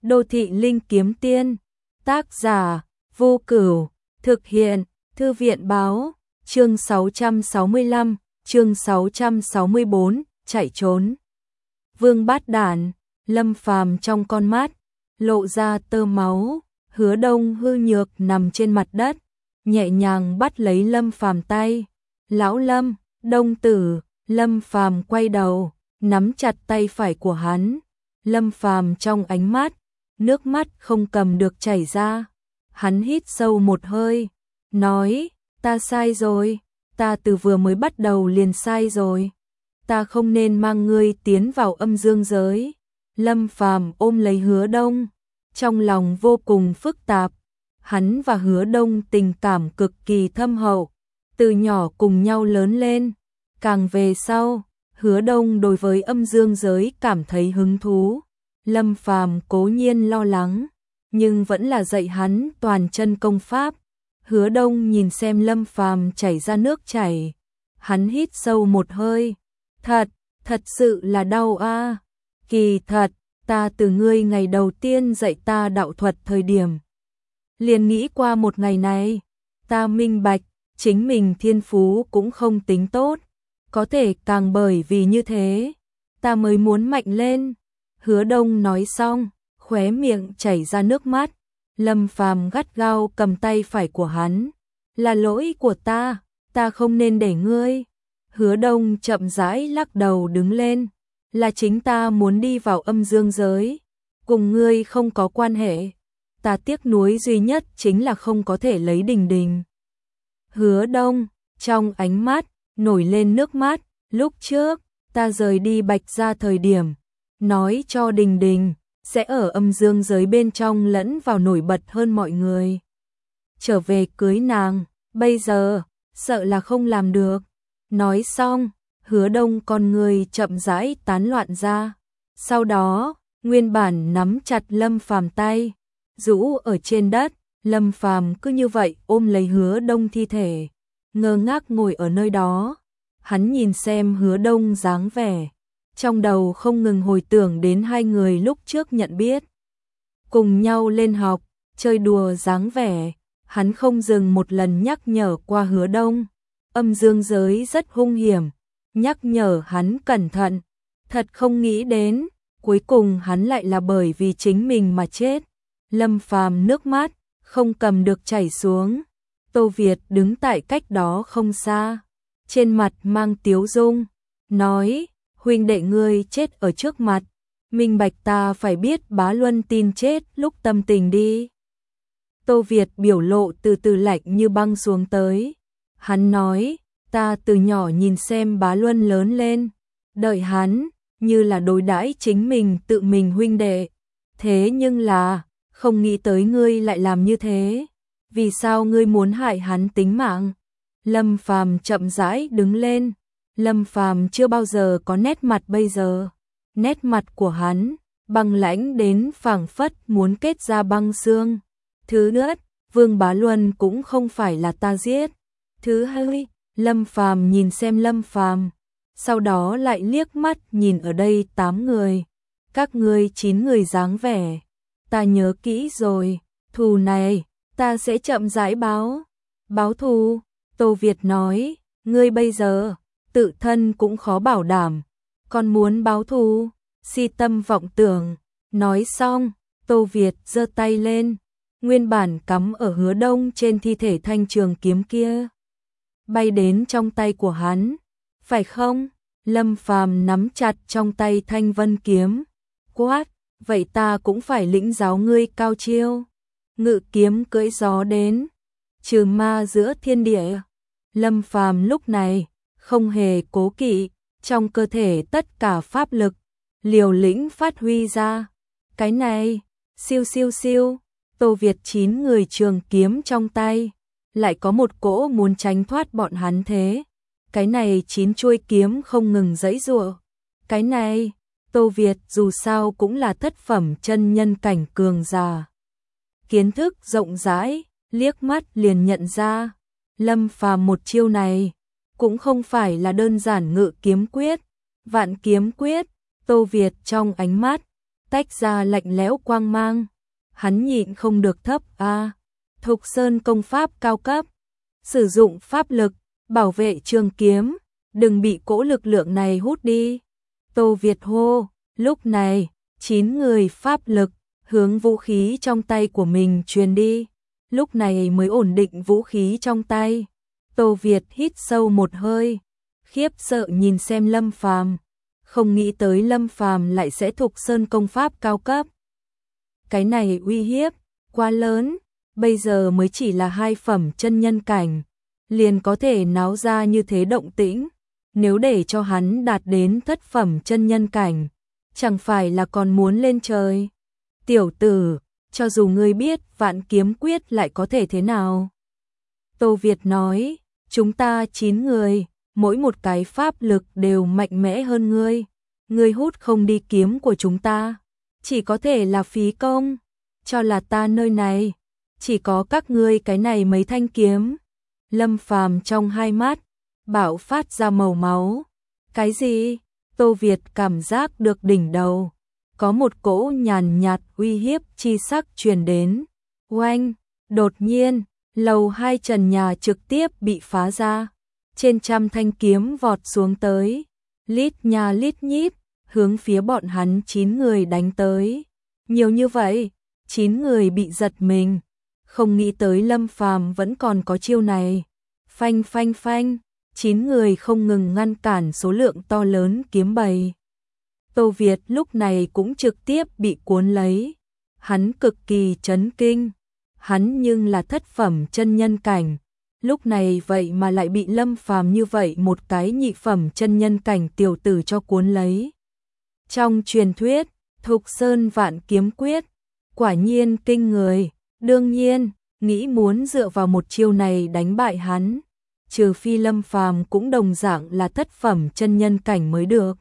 Đô thị linh kiếm tiên. Tác giả Vô Cửu. Thực hiện Thư viện báo. Chương 665, chương 664, chạy trốn. Vương Bát Đản. Lâm Phàm trong con mắt lộ ra tơ máu. Hứa Đông hư nhược nằm trên mặt đất, nhẹ nhàng bắt lấy Lâm Phàm tay. Lão Lâm, Đông tử. Lâm Phàm quay đầu, nắm chặt tay phải của hắn. Lâm Phàm trong ánh mắt, nước mắt không cầm được chảy ra. Hắn hít sâu một hơi, nói, ta sai rồi, ta từ vừa mới bắt đầu liền sai rồi. Ta không nên mang ngươi tiến vào âm dương giới. Lâm Phàm ôm lấy Hứa Đông, trong lòng vô cùng phức tạp. Hắn và Hứa Đông tình cảm cực kỳ thâm hậu, từ nhỏ cùng nhau lớn lên. Càng về sau, Hứa Đông đối với âm dương giới cảm thấy hứng thú. Lâm Phàm cố nhiên lo lắng, nhưng vẫn là dạy hắn toàn chân công pháp. Hứa Đông nhìn xem Lâm Phàm chảy ra nước chảy, hắn hít sâu một hơi, thật sự là đau a. Kỳ thật, ta từ ngươi ngày đầu tiên dạy ta đạo thuật thời điểm, liền nghĩ qua một ngày này. Ta minh bạch, chính mình thiên phú cũng không tính tốt, có thể càng bởi vì như thế, ta mới muốn mạnh lên. Hứa Đông nói xong, khóe miệng chảy ra nước mắt. Lâm Phàm gắt gao cầm tay phải của hắn. Là lỗi của ta không nên để ngươi. Hứa Đông chậm rãi lắc đầu đứng lên. Là chính ta muốn đi vào âm dương giới, cùng ngươi không có quan hệ. Ta tiếc nuối duy nhất chính là không có thể lấy Đình Đình. Hứa Đông, trong ánh mắt, nổi lên nước mắt. Lúc trước, ta rời đi Bạch Gia thời điểm, nói cho Đình Đình sẽ ở âm dương giới bên trong lẫn vào nổi bật hơn mọi người, trở về cưới nàng. Bây giờ, sợ là không làm được. Nói xong, Hứa Đông con người chậm rãi tán loạn ra. Sau đó, nguyên bản nắm chặt Lâm Phàm tay, rũ ở trên đất. Lâm Phàm cứ như vậy ôm lấy Hứa Đông thi thể, ngơ ngác ngồi ở nơi đó. Hắn nhìn xem Hứa Đông dáng vẻ, trong đầu không ngừng hồi tưởng đến hai người lúc trước nhận biết, cùng nhau lên học, chơi đùa dáng vẻ. Hắn không dừng một lần nhắc nhở qua Hứa Đông, âm dương giới rất hung hiểm, nhắc nhở hắn cẩn thận. Thật không nghĩ đến, cuối cùng hắn lại là bởi vì chính mình mà chết. Lâm Phàm nước mắt không cầm được chảy xuống. Tô Việt đứng tại cách đó không xa, trên mặt mang tiếu dung, nói, huynh đệ ngươi chết ở trước mặt, minh bạch ta phải biết Bá Luân tin chết lúc tâm tình đi. Tô Việt biểu lộ từ từ lạnh như băng xuống tới. Hắn nói, ta từ nhỏ nhìn xem Bá Luân lớn lên, đợi hắn như là đối đãi chính mình tự mình huynh đệ. Thế nhưng là, không nghĩ tới ngươi lại làm như thế. Vì sao ngươi muốn hại hắn tính mạng? Lâm Phàm chậm rãi đứng lên. Lâm Phàm chưa bao giờ có nét mặt bây giờ. Nét mặt của hắn băng lãnh đến phảng phất muốn kết ra băng xương. Thứ nhất, Vương Bá Luân cũng không phải là ta giết. Thứ hai, Lâm Phàm nhìn xem Lâm Phàm, sau đó lại liếc mắt nhìn ở đây 8 người. Các ngươi 9 người dáng vẻ, ta nhớ kỹ rồi, thù này ta sẽ chậm rãi báo thù. Tô Việt nói, ngươi bây giờ tự thân cũng khó bảo đảm, còn muốn báo thù, si tâm vọng tưởng. Nói xong, Tô Việt giơ tay lên, nguyên bản cắm ở Hứa Đông trên thi thể thanh trường kiếm kia bay đến trong tay của hắn. Phải không? Lâm Phàm nắm chặt trong tay thanh vân kiếm, quát, vậy ta cũng phải lĩnh giáo ngươi cao chiêu. Ngự kiếm cưỡi gió đến, trừ ma giữa thiên địa. Lâm Phàm lúc này không hề cố kỵ, trong cơ thể tất cả pháp lực liều lĩnh phát huy ra. Cái này, siêu siêu siêu, Tô Việt 9 người trường kiếm trong tay, lại có một cỗ muốn tránh thoát bọn hắn thế. Cái này 9 chuôi kiếm không ngừng giãy giụa. Cái này, Tô Việt dù sao cũng là thất phẩm chân nhân cảnh cường giả, kiến thức rộng rãi, liếc mắt liền nhận ra. Lâm Phàm một chiêu này cũng không phải là đơn giản ngự kiếm quyết, vạn kiếm quyết. Tô Việt trong ánh mắt tách ra lạnh lẽo quang mang. Hắn nhịn không được thấp a. Thục Sơn công pháp cao cấp, sử dụng pháp lực, bảo vệ trường kiếm, đừng bị cỗ lực lượng này hút đi. Tô Việt hô, lúc này, 9 người pháp lực, hướng vũ khí trong tay của mình truyền đi. Lúc này mới ổn định vũ khí trong tay. Tô Việt hít sâu một hơi, khiếp sợ nhìn xem Lâm Phàm, không nghĩ tới Lâm Phàm lại sẽ Thục Sơn công pháp cao cấp. Cái này uy hiếp quá lớn, bây giờ mới chỉ là 2 phẩm chân nhân cảnh, liền có thể náo ra như thế động tĩnh, nếu để cho hắn đạt đến thất phẩm chân nhân cảnh, chẳng phải là còn muốn lên trời. Tiểu tử, cho dù ngươi biết Vạn Kiếm Quyết lại có thể thế nào? Tô Việt nói, chúng ta 9 người, mỗi một cái pháp lực đều mạnh mẽ hơn ngươi. Ngươi hút không đi kiếm của chúng ta, chỉ có thể là phí công. Cho là ta nơi này, chỉ có các ngươi cái này mấy thanh kiếm. Lâm Phàm trong hai mắt, bạo phát ra màu máu. Cái gì? Tô Việt cảm giác được đỉnh đầu. Có một cỗ nhàn nhạt uy hiếp chi sắc truyền đến. Oanh! Đột nhiên, lầu 2 trần nhà trực tiếp bị phá ra. Trên trăm thanh kiếm vọt xuống tới. Lít nha lít nhít, hướng phía bọn hắn 9 người đánh tới. Nhiều như vậy, 9 người bị giật mình. Không nghĩ tới Lâm Phàm vẫn còn có chiêu này. Phanh phanh phanh, 9 người không ngừng ngăn cản số lượng to lớn kiếm bầy. Tô Việt lúc này cũng trực tiếp bị cuốn lấy. Hắn cực kỳ chấn kinh. Hắn nhưng là thất phẩm chân nhân cảnh. Lúc này vậy mà lại bị Lâm Phàm như vậy một cái nhị phẩm chân nhân cảnh tiểu tử cho cuốn lấy. Trong truyền thuyết, Thục Sơn Vạn Kiếm Quyết, quả nhiên kinh người. Đương nhiên, nghĩ muốn dựa vào một chiêu này đánh bại hắn, trừ phi Lâm Phàm cũng đồng dạng là thất phẩm chân nhân cảnh mới được.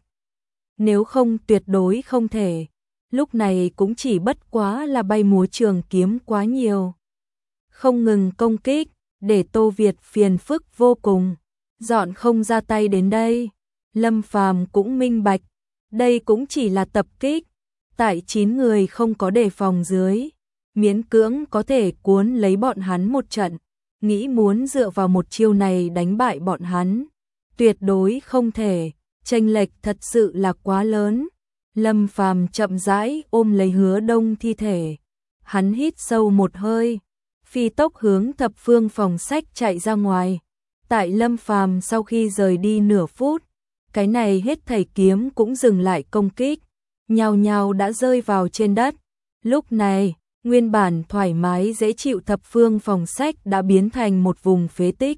Nếu không tuyệt đối không thể. Lúc này cũng chỉ bất quá là bay múa trường kiếm quá nhiều. Không ngừng công kích, để Tô Việt phiền phức vô cùng. Dọn không ra tay đến đây. Lâm Phàm cũng minh bạch. Đây cũng chỉ là tập kích. Tại 9 người không có đề phòng dưới, miễn cưỡng có thể cuốn lấy bọn hắn một trận. Nghĩ muốn dựa vào một chiêu này đánh bại bọn hắn, tuyệt đối không thể. Chênh lệch thật sự là quá lớn. Lâm Phàm chậm rãi ôm lấy Hứa Đông thi thể. Hắn hít sâu một hơi, phi tốc hướng thập phương phòng sách chạy ra ngoài. Tại Lâm Phàm sau khi rời đi nửa phút, cái này hết thảy kiếm cũng dừng lại công kích, nhao nhao đã rơi vào trên đất. Lúc này, nguyên bản thoải mái dễ chịu thập phương phòng sách đã biến thành một vùng phế tích.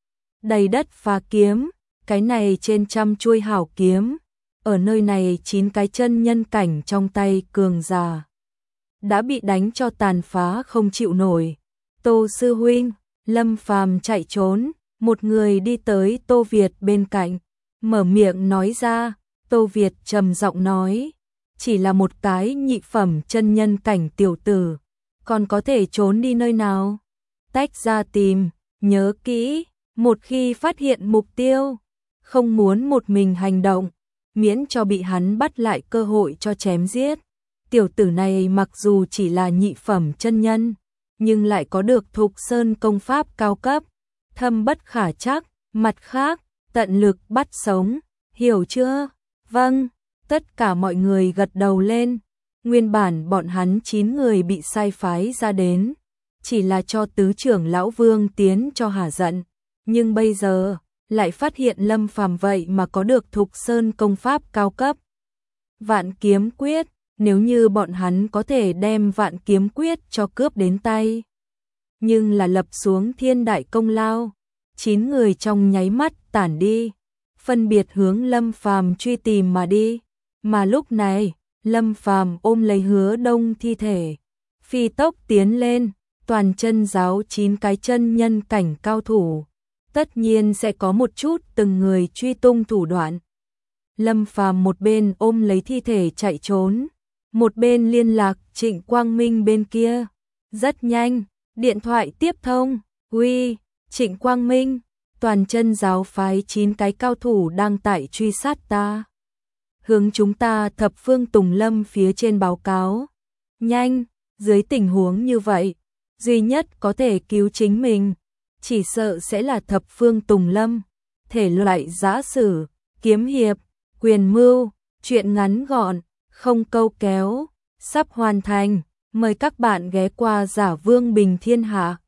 Đầy đất phá kiếm, cái này trên trăm chuôi hảo kiếm, ở nơi này 9 cái chân nhân cảnh trong tay cường giả đã bị đánh cho tàn phá không chịu nổi. Tô sư huynh, Lâm Phàm chạy trốn, một người đi tới Tô Việt bên cạnh, mở miệng nói ra. Tô Việt trầm giọng nói, chỉ là một cái nhị phẩm chân nhân cảnh tiểu tử, còn có thể trốn đi nơi nào? Tách ra tìm, nhớ kỹ, một khi phát hiện mục tiêu, không muốn một mình hành động, miễn cho bị hắn bắt lại cơ hội cho chém giết. Tiểu tử này mặc dù chỉ là nhị phẩm chân nhân, nhưng lại có được Thục Sơn công pháp cao cấp, thâm bất khả trắc. Mặt khác, tận lực bắt sống, hiểu chưa? Vâng, tất cả mọi người gật đầu lên. Nguyên bản bọn hắn 9 người bị sai phái ra đến, chỉ là cho tứ trưởng lão Vương tiến cho hả giận, nhưng bây giờ lại phát hiện Lâm Phàm vậy mà có được Thục Sơn công pháp cao cấp. Vạn Kiếm Quyết, nếu như bọn hắn có thể đem Vạn Kiếm Quyết cho cướp đến tay, nhưng là lập xuống thiên đại công lao. 9 người trong nháy mắt tản đi, phân biệt hướng Lâm Phàm truy tìm mà đi. Mà lúc này, Lâm Phàm ôm lấy Hứa Đông thi thể, phi tốc tiến lên. Toàn chân giáo 9 cái chân nhân cảnh cao thủ, tất nhiên sẽ có một chút từng người truy tung thủ đoạn. Lâm Phàm một bên ôm lấy thi thể chạy trốn, một bên liên lạc Trịnh Quang Minh bên kia. Rất nhanh, điện thoại tiếp thông. Uy, Trịnh Quang Minh, toàn chân giáo phái 9 cái cao thủ đang tại truy sát ta. hướng chúng ta thập phương Tùng Lâm phía trên báo cáo. Nhanh, dưới tình huống như vậy, duy nhất có thể cứu chính mình, chỉ sợ sẽ là thập phương Tùng Lâm. Thể loại giã sử, kiếm hiệp, quyền mưu, truyện ngắn gọn, không câu kéo, sắp hoàn thành. Mời các bạn ghé qua Giả Vương Bình Thiên Hạ.